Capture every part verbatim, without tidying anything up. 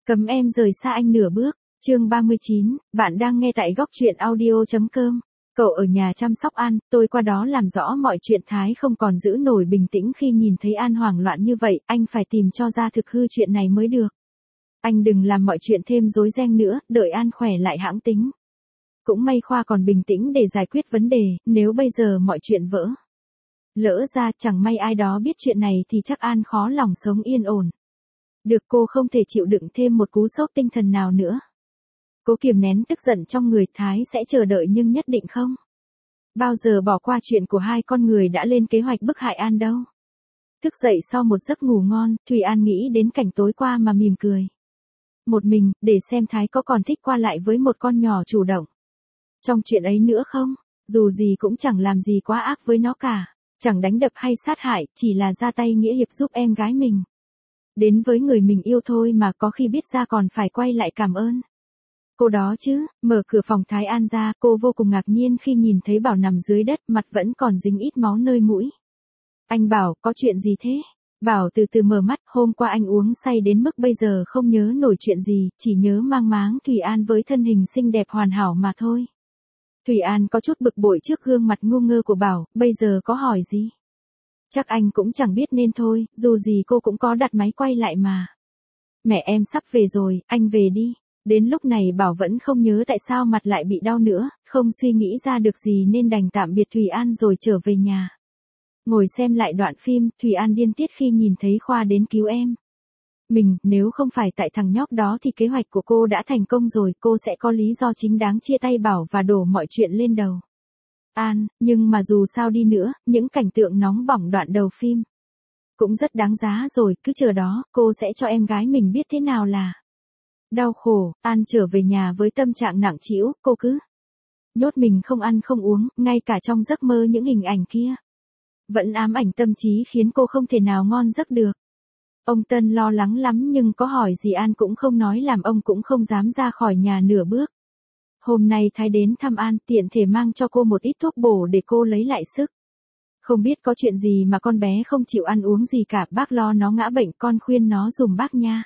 Cấm em rời xa anh nửa bước. Chương ba mươi chín, bạn đang nghe tại góc truyện audio chấm com. Cậu ở nhà chăm sóc An, tôi qua đó làm rõ mọi chuyện. Thái không còn giữ nổi bình tĩnh khi nhìn thấy An hoảng loạn như vậy, anh phải tìm cho ra thực hư chuyện này mới được. Anh đừng làm mọi chuyện thêm rối ren nữa, đợi An khỏe lại hãng tính. Cũng may Khoa còn bình tĩnh để giải quyết vấn đề, nếu bây giờ mọi chuyện vỡ lỡ ra chẳng may ai đó biết chuyện này thì chắc An khó lòng sống yên ổn. Được, cô không thể chịu đựng thêm một cú sốc tinh thần nào nữa. Cố kiềm nén tức giận trong người. Thái sẽ chờ đợi nhưng nhất định không bao giờ bỏ qua chuyện của hai con người đã lên kế hoạch bức hại An đâu. Thức dậy sau một giấc ngủ ngon, Thùy An nghĩ đến cảnh tối qua mà mỉm cười. Một mình, để xem Thái có còn thích qua lại với một con nhỏ chủ động trong chuyện ấy nữa không. Dù gì cũng chẳng làm gì quá ác với nó cả. Chẳng đánh đập hay sát hại, chỉ là ra tay nghĩa hiệp giúp em gái mình đến với người mình yêu thôi mà, có khi biết ra còn phải quay lại cảm ơn cô đó chứ. Mở cửa phòng Thái An ra, cô vô cùng ngạc nhiên khi nhìn thấy Bảo nằm dưới đất, mặt vẫn còn dính ít máu nơi mũi. Anh Bảo, có chuyện gì thế? Bảo từ từ mở mắt. Hôm qua anh uống say đến mức bây giờ không nhớ nổi chuyện gì, chỉ nhớ mang máng Thùy An với thân hình xinh đẹp hoàn hảo mà thôi. Thùy An có chút bực bội trước gương mặt ngu ngơ của Bảo, bây giờ có hỏi gì chắc anh cũng chẳng biết nên thôi, dù gì cô cũng có đặt máy quay lại mà. Mẹ em sắp về rồi, anh về đi. Đến lúc này Bảo vẫn không nhớ tại sao mặt lại bị đau nữa, không suy nghĩ ra được gì nên đành tạm biệt Thùy An rồi trở về nhà. Ngồi xem lại đoạn phim, Thùy An điên tiết khi nhìn thấy Khoa đến cứu em mình. Nếu không phải tại thằng nhóc đó thì kế hoạch của cô đã thành công rồi, cô sẽ có lý do chính đáng chia tay Bảo và đổ mọi chuyện lên đầu An. Nhưng mà dù sao đi nữa, những cảnh tượng nóng bỏng đoạn đầu phim cũng rất đáng giá rồi, cứ chờ đó, cô sẽ cho em gái mình biết thế nào là đau khổ. An trở về nhà với tâm trạng nặng trĩu, cô cứ nhốt mình không ăn không uống, ngay cả trong giấc mơ những hình ảnh kia vẫn ám ảnh tâm trí khiến cô không thể nào ngon giấc được. Ông Tân lo lắng lắm nhưng có hỏi gì An cũng không nói, làm ông cũng không dám ra khỏi nhà nửa bước. Hôm nay Thái đến thăm An, tiện thể mang cho cô một ít thuốc bổ để cô lấy lại sức. Không biết có chuyện gì mà con bé không chịu ăn uống gì cả, bác lo nó ngã bệnh, con khuyên nó dùm bác nha.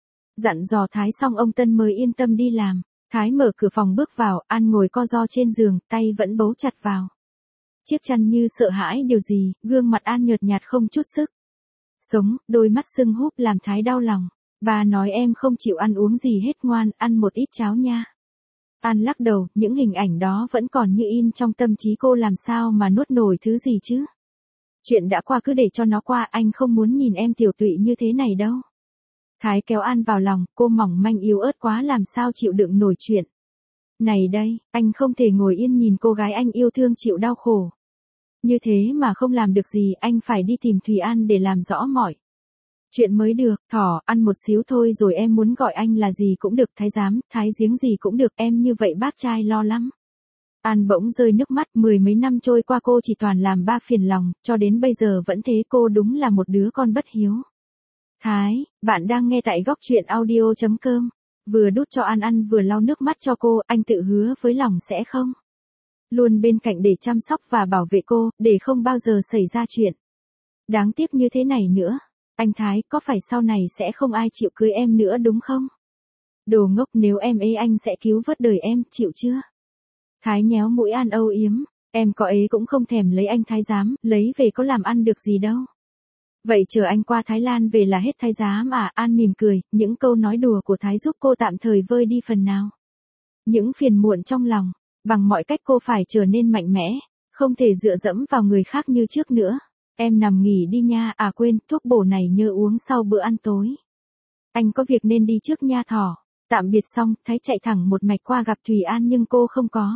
Dặn dò Thái xong ông Tân mới yên tâm đi làm. Thái mở cửa phòng bước vào, An ngồi co ro trên giường, tay vẫn bấu chặt vào chiếc chăn như sợ hãi điều gì, gương mặt An nhợt nhạt không chút sức sống, đôi mắt sưng húp làm Thái đau lòng. Bà nói em không chịu ăn uống gì hết, ngoan, ăn một ít cháo nha. An lắc đầu, những hình ảnh đó vẫn còn như in trong tâm trí cô, làm sao mà nuốt nổi thứ gì chứ. Chuyện đã qua cứ để cho nó qua, anh không muốn nhìn em tiểu tụy như thế này đâu. Thái kéo An vào lòng, cô mỏng manh yếu ớt quá làm sao chịu đựng nổi chuyện này đây. Anh không thể ngồi yên nhìn cô gái anh yêu thương chịu đau khổ như thế mà không làm được gì, anh phải đi tìm Thùy An để làm rõ mọi chuyện mới được. Thỏ, ăn một xíu thôi rồi, em muốn gọi anh là gì cũng được, thái giám, thái giếng gì cũng được, em như vậy bác trai lo lắm. An bỗng rơi nước mắt, mười mấy năm trôi qua cô chỉ toàn làm ba phiền lòng, cho đến bây giờ vẫn thế, cô đúng là một đứa con bất hiếu. Thái, bạn đang nghe tại góc truyện audio chấm com. Vừa đút cho An ăn vừa lau nước mắt cho cô, anh tự hứa với lòng sẽ không luôn bên cạnh để chăm sóc và bảo vệ cô, để không bao giờ xảy ra chuyện đáng tiếc như thế này nữa. Anh Thái, có phải sau này sẽ không ai chịu cưới em nữa đúng không? Đồ ngốc, nếu em ế anh sẽ cứu vớt đời em, chịu chưa? Thái nhéo mũi An âu yếm, em có ế cũng không thèm lấy anh thái giám, lấy về có làm ăn được gì đâu. Vậy chờ anh qua Thái Lan về là hết thái giám à? An mỉm cười, những câu nói đùa của Thái giúp cô tạm thời vơi đi phần nào những phiền muộn trong lòng. Bằng mọi cách cô phải trở nên mạnh mẽ, không thể dựa dẫm vào người khác như trước nữa. Em nằm nghỉ đi nha, à quên, thuốc bổ này nhớ uống sau bữa ăn tối. Anh có việc nên đi trước nha Thỏ. Tạm biệt xong, Thái chạy thẳng một mạch qua gặp Thùy An nhưng cô không có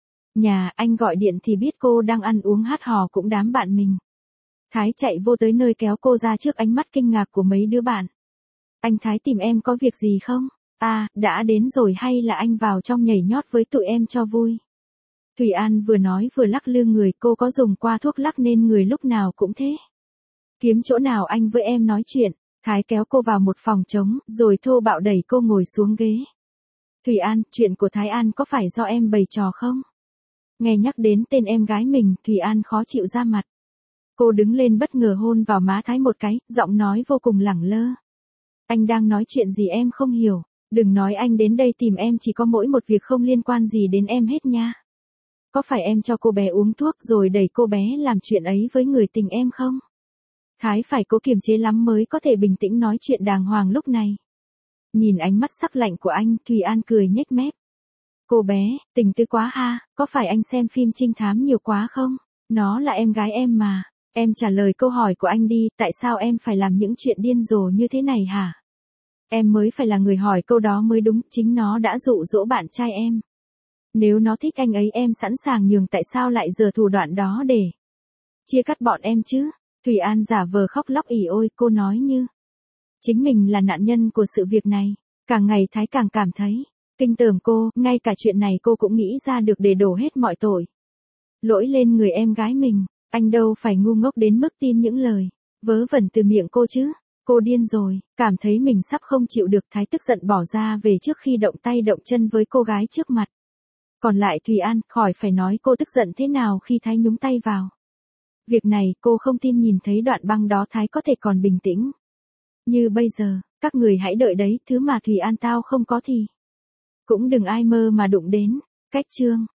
nhà, anh gọi điện thì biết cô đang ăn uống hát hò cũng đám bạn mình. Thái chạy vô tới nơi kéo cô ra trước ánh mắt kinh ngạc của mấy đứa bạn. Anh Thái tìm em có việc gì không? À, đã đến rồi hay là anh vào trong nhảy nhót với tụi em cho vui? Thùy An vừa nói vừa lắc lư người, cô có dùng qua thuốc lắc nên người lúc nào cũng thế. Kiếm chỗ nào anh với em nói chuyện. Thái kéo cô vào một phòng trống, rồi thô bạo đẩy cô ngồi xuống ghế. Thùy An, chuyện của Thái An có phải do em bày trò không? Nghe nhắc đến tên em gái mình, Thùy An khó chịu ra mặt. Cô đứng lên bất ngờ hôn vào má Thái một cái, giọng nói vô cùng lẳng lơ. Anh đang nói chuyện gì em không hiểu. Đừng nói anh đến đây tìm em chỉ có mỗi một việc không liên quan gì đến em hết nha. Có phải em cho cô bé uống thuốc rồi đẩy cô bé làm chuyện ấy với người tình em không? Thái phải cố kiềm chế lắm mới có thể bình tĩnh nói chuyện đàng hoàng lúc này. Nhìn ánh mắt sắc lạnh của anh, Thùy An cười nhếch mép. Cô bé, tình tư quá ha, có phải anh xem phim trinh thám nhiều quá không? Nó là em gái em mà. Em trả lời câu hỏi của anh đi, tại sao em phải làm những chuyện điên rồ như thế này hả? Em mới phải là người hỏi câu đó mới đúng, chính nó đã dụ dỗ bạn trai em. Nếu nó thích anh ấy em sẵn sàng nhường, tại sao lại giở thủ đoạn đó để chia cắt bọn em chứ? Thùy An giả vờ khóc lóc ỉ ôi, cô nói như chính mình là nạn nhân của sự việc này. Càng ngày Thái càng cảm thấy kinh tởm cô, ngay cả chuyện này cô cũng nghĩ ra được để đổ hết mọi tội lỗi lên người em gái mình. Anh đâu phải ngu ngốc đến mức tin những lời vớ vẩn từ miệng cô chứ. Cô điên rồi, cảm thấy mình sắp không chịu được, Thái tức giận bỏ ra về trước khi động tay động chân với cô gái trước mặt. Còn lại Thùy An, khỏi phải nói cô tức giận thế nào khi Thái nhúng tay vào việc này, cô không tin nhìn thấy đoạn băng đó Thái có thể còn bình tĩnh như bây giờ. Các người hãy đợi đấy, thứ mà Thùy An tao không có thì cũng đừng ai mơ mà đụng đến. Cách chương